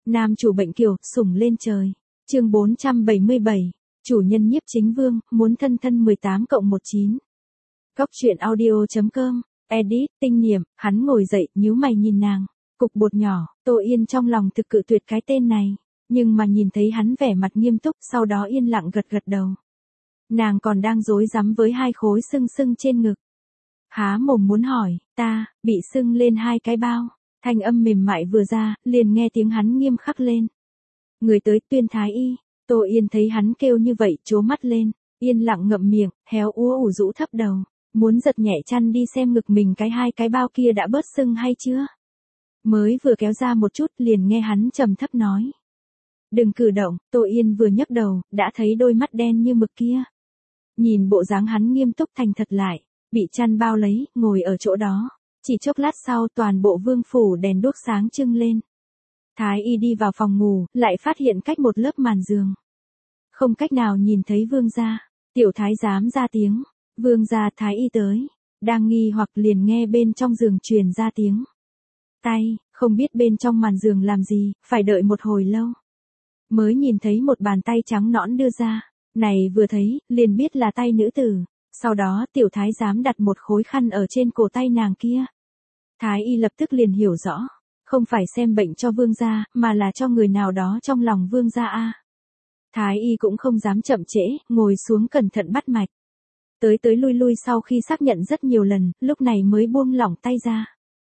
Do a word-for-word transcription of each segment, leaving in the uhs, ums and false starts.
Nam chủ bệnh kiều, sủng lên trời. Chương bốn trăm bảy mươi bảy. Chủ nhân Nhiếp Chính Vương, muốn thân thân mười tám cộng mười chín. Góc truyện audio chấm com. Edit, Tinh Niệm, hắn ngồi dậy, nhíu mày nhìn nàng. Cục bột nhỏ, Tô Yên trong lòng thực cự tuyệt cái tên này. Nhưng mà nhìn thấy hắn vẻ mặt nghiêm túc, sau đó yên lặng gật gật đầu. Nàng còn đang rối rắm với hai khối sưng sưng trên ngực. Há mồm muốn hỏi, ta, bị sưng lên hai cái bao. Thanh âm mềm mại vừa ra, liền nghe tiếng hắn nghiêm khắc lên. Người tới Tuyên Thái Y. Tô Yên thấy hắn kêu như vậy, trố mắt lên, yên lặng ngậm miệng, héo úa ủ rũ thấp đầu, muốn giật nhẹ chăn đi xem ngực mình cái hai cái bao kia đã bớt sưng hay chưa. Mới vừa kéo ra một chút liền nghe hắn trầm thấp nói. Đừng cử động. Tô Yên vừa nhấc đầu, đã thấy đôi mắt đen như mực kia. Nhìn bộ dáng hắn nghiêm túc thành thật lại, bị chăn bao lấy, ngồi ở chỗ đó. Chỉ chốc lát sau toàn bộ vương phủ đèn đuốc sáng trưng lên. Thái Y đi vào phòng ngủ, lại phát hiện cách một lớp màn giường. Không cách nào nhìn thấy vương gia. Tiểu thái giám ra tiếng. Vương gia, Thái Y tới. Đang nghi hoặc liền nghe bên trong giường truyền ra tiếng. Tay, không biết bên trong màn giường làm gì, phải đợi một hồi lâu. Mới nhìn thấy một bàn tay trắng nõn đưa ra. Này vừa thấy, liền biết là tay nữ tử. Sau đó tiểu thái giám đặt một khối khăn ở trên cổ tay nàng kia. Thái Y lập tức liền hiểu rõ. Không phải xem bệnh cho vương gia, mà là cho người nào đó trong lòng vương gia a. Thái Y cũng không dám chậm trễ, ngồi xuống cẩn thận bắt mạch. Tới tới lui lui sau khi xác nhận rất nhiều lần, lúc này mới buông lỏng tay ra.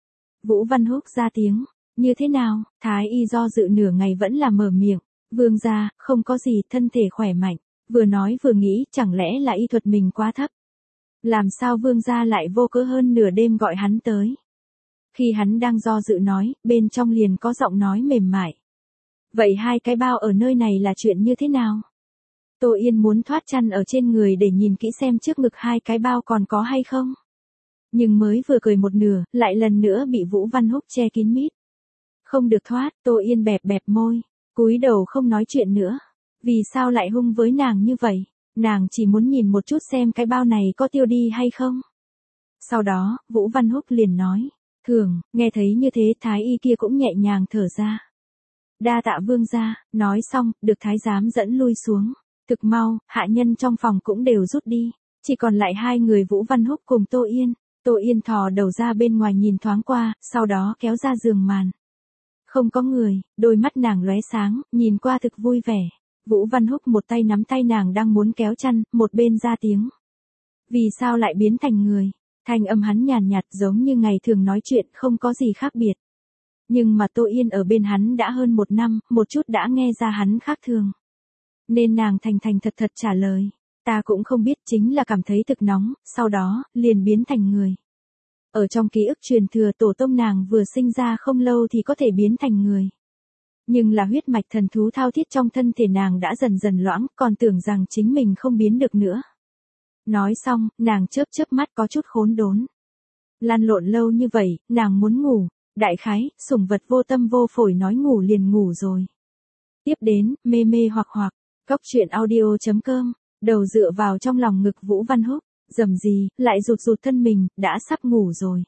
Vũ Văn Húc ra tiếng, như thế nào? Thái Y do dự nửa ngày vẫn là mở miệng. Vương gia, không có gì, thân thể khỏe mạnh. Vừa nói vừa nghĩ, chẳng lẽ là y thuật mình quá thấp. Làm sao vương gia lại vô cớ hơn nửa đêm gọi hắn tới. Khi hắn đang do dự nói, bên trong liền có giọng nói mềm mại. Vậy hai cái bao ở nơi này là chuyện như thế nào? Tô Yên muốn thoát chăn ở trên người để nhìn kỹ xem trước ngực hai cái bao còn có hay không. Nhưng mới vừa cười một nửa, lại lần nữa bị Vũ Văn Húc che kín mít. Không được thoát, Tô Yên bẹp bẹp môi, cúi đầu không nói chuyện nữa. Vì sao lại hung với nàng như vậy? Nàng chỉ muốn nhìn một chút xem cái bao này có tiêu đi hay không. Sau đó, Vũ Văn Húc liền nói. Thường, nghe thấy như thế Thái Y kia cũng nhẹ nhàng thở ra. Đa tạ vương gia, nói xong, được thái giám dẫn lui xuống. Thực mau, hạ nhân trong phòng cũng đều rút đi. Chỉ còn lại hai người Vũ Văn Húc cùng Tô Yên. Tô Yên thò đầu ra bên ngoài nhìn thoáng qua, sau đó kéo ra giường màn. Không có người, đôi mắt nàng lóe sáng, nhìn qua thực vui vẻ. Vũ Văn Húc một tay nắm tay nàng đang muốn kéo chăn, một bên ra tiếng. Vì sao lại biến thành người? Thanh âm hắn nhàn nhạt giống như ngày thường nói chuyện không có gì khác biệt. Nhưng mà Tô Yên ở bên hắn đã hơn một năm, một chút đã nghe ra hắn khác thường. Nên nàng thành thành thật thật trả lời. Ta cũng không biết, chính là cảm thấy thực nóng, sau đó, liền biến thành người. Ở trong ký ức truyền thừa tổ tông nàng vừa sinh ra không lâu thì có thể biến thành người. Nhưng là huyết mạch thần thú thao thiết trong thân thể nàng đã dần dần loãng, còn tưởng rằng chính mình không biến được nữa. Nói xong, nàng chớp chớp mắt có chút khốn đốn. Lăn lộn lâu như vậy, nàng muốn ngủ. Đại khái, sủng vật vô tâm vô phổi nói ngủ liền ngủ rồi. Tiếp đến, mê mê hoặc hoặc, góc truyện audio chấm com, đầu dựa vào trong lòng ngực Vũ Văn Húc, dầm gì, lại rụt rụt thân mình, đã sắp ngủ rồi.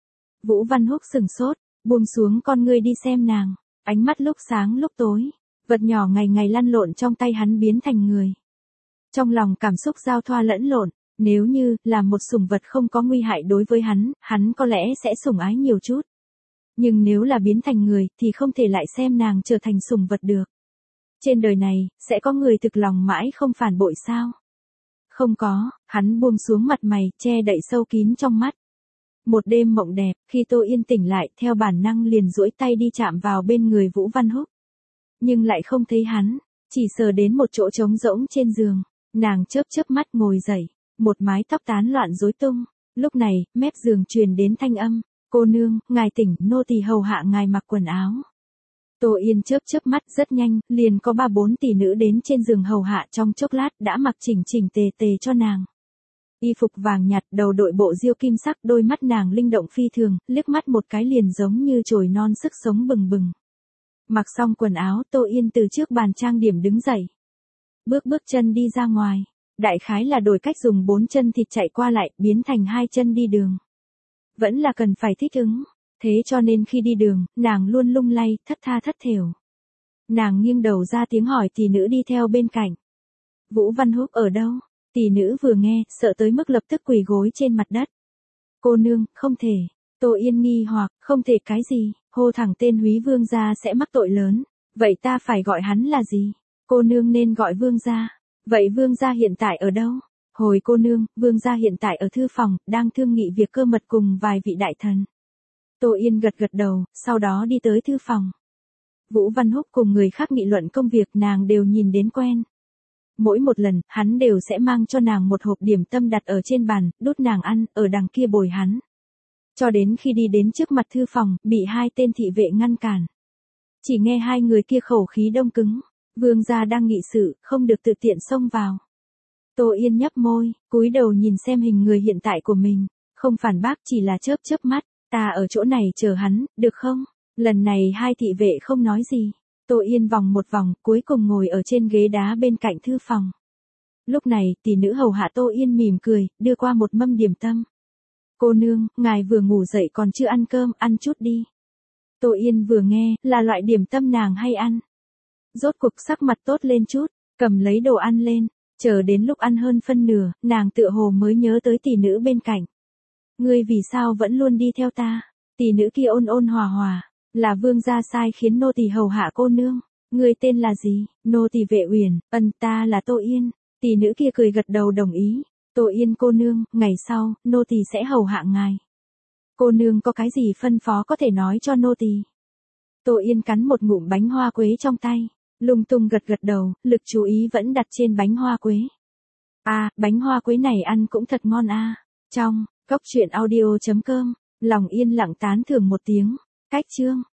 Vũ Văn Húc sừng sốt, buông xuống con ngươi đi xem nàng, ánh mắt lúc sáng lúc tối, vật nhỏ ngày ngày lăn lộn trong tay hắn biến thành người. Trong lòng cảm xúc giao thoa lẫn lộn, nếu như là một sủng vật không có nguy hại đối với hắn, hắn có lẽ sẽ sủng ái nhiều chút. Nhưng nếu là biến thành người thì không thể lại xem nàng trở thành sủng vật được. Trên đời này, sẽ có người thực lòng mãi không phản bội sao? Không có, hắn buông xuống mặt mày, che đậy sâu kín trong mắt. Một đêm mộng đẹp, khi Tô Yên tỉnh lại, theo bản năng liền duỗi tay đi chạm vào bên người Vũ Văn Húc. Nhưng lại không thấy hắn, chỉ sờ đến một chỗ trống rỗng trên giường. Nàng chớp chớp mắt ngồi dậy, một mái tóc tán loạn rối tung. Lúc này, mép giường truyền đến thanh âm. Cô nương, ngài tỉnh, nô tỳ hầu hạ ngài mặc quần áo. Tô Yên chớp chớp mắt rất nhanh, liền có ba bốn tỷ nữ đến trên giường hầu hạ trong chốc lát đã mặc chỉnh chỉnh tề tề cho nàng. Y phục vàng nhạt, đầu đội bộ diêu kim sắc, đôi mắt nàng linh động phi thường, liếc mắt một cái liền giống như chồi non sức sống bừng bừng. Mặc xong quần áo, Tô Yên từ trước bàn trang điểm đứng dậy. Bước bước chân đi ra ngoài, đại khái là đổi cách dùng bốn chân thịt chạy qua lại, biến thành hai chân đi đường. Vẫn là cần phải thích ứng, thế cho nên khi đi đường, nàng luôn lung lay, thất tha thất thểu. Nàng nghiêng đầu ra tiếng hỏi tỷ nữ đi theo bên cạnh. Vũ Văn Húc ở đâu? Tỷ nữ vừa nghe, sợ tới mức lập tức quỳ gối trên mặt đất. Cô nương, không thể. Tô Yên nghi hoặc, không thể cái gì, hô thẳng tên Húy Vương gia sẽ mắc tội lớn. Vậy ta phải gọi hắn là gì? Cô nương nên gọi Vương gia. Vậy Vương gia hiện tại ở đâu? Hồi cô nương, Vương gia hiện tại ở thư phòng, đang thương nghị việc cơ mật cùng vài vị đại thần. Tô Yên gật gật đầu, sau đó đi tới thư phòng. Vũ Văn Húc cùng người khác nghị luận công việc nàng đều nhìn đến quen. Mỗi một lần, hắn đều sẽ mang cho nàng một hộp điểm tâm đặt ở trên bàn, đút nàng ăn, ở đằng kia bồi hắn. Cho đến khi đi đến trước mặt thư phòng, bị hai tên thị vệ ngăn cản. Chỉ nghe hai người kia khẩu khí đông cứng. Vương gia đang nghị sự, không được tự tiện xông vào. Tô Yên nhấp môi, cúi đầu nhìn xem hình người hiện tại của mình. Không phản bác, chỉ là chớp chớp mắt. Ta ở chỗ này chờ hắn, được không? Lần này hai thị vệ không nói gì. Tô Yên vòng một vòng, cuối cùng ngồi ở trên ghế đá bên cạnh thư phòng. Lúc này, tỷ nữ hầu hạ Tô Yên mỉm cười, đưa qua một mâm điểm tâm. Cô nương, ngài vừa ngủ dậy còn chưa ăn cơm, ăn chút đi. Tô Yên vừa nghe, là loại điểm tâm nàng hay ăn. Rốt cuộc sắc mặt tốt lên chút, cầm lấy đồ ăn lên, chờ đến lúc ăn hơn phân nửa, nàng tựa hồ mới nhớ tới tỷ nữ bên cạnh. Ngươi vì sao vẫn luôn đi theo ta? Tỷ nữ kia ôn ôn hòa hòa, là vương gia sai khiến nô tỳ hầu hạ cô nương. Ngươi tên là gì? Nô tỳ Vệ Uyển, ân ta là Tô Yên. Tỷ nữ kia cười gật đầu đồng ý. Tô Yên cô nương, ngày sau, nô tỳ sẽ hầu hạ ngài. Cô nương có cái gì phân phó có thể nói cho nô tỳ. Tô Yên cắn một ngụm bánh hoa quế trong tay, lung tung gật gật đầu, lực chú ý vẫn đặt trên bánh hoa quế. À, bánh hoa quế này ăn cũng thật ngon a. À. Trong, cốc truyện audio chấm com, lòng yên lặng tán thưởng một tiếng. Cách chương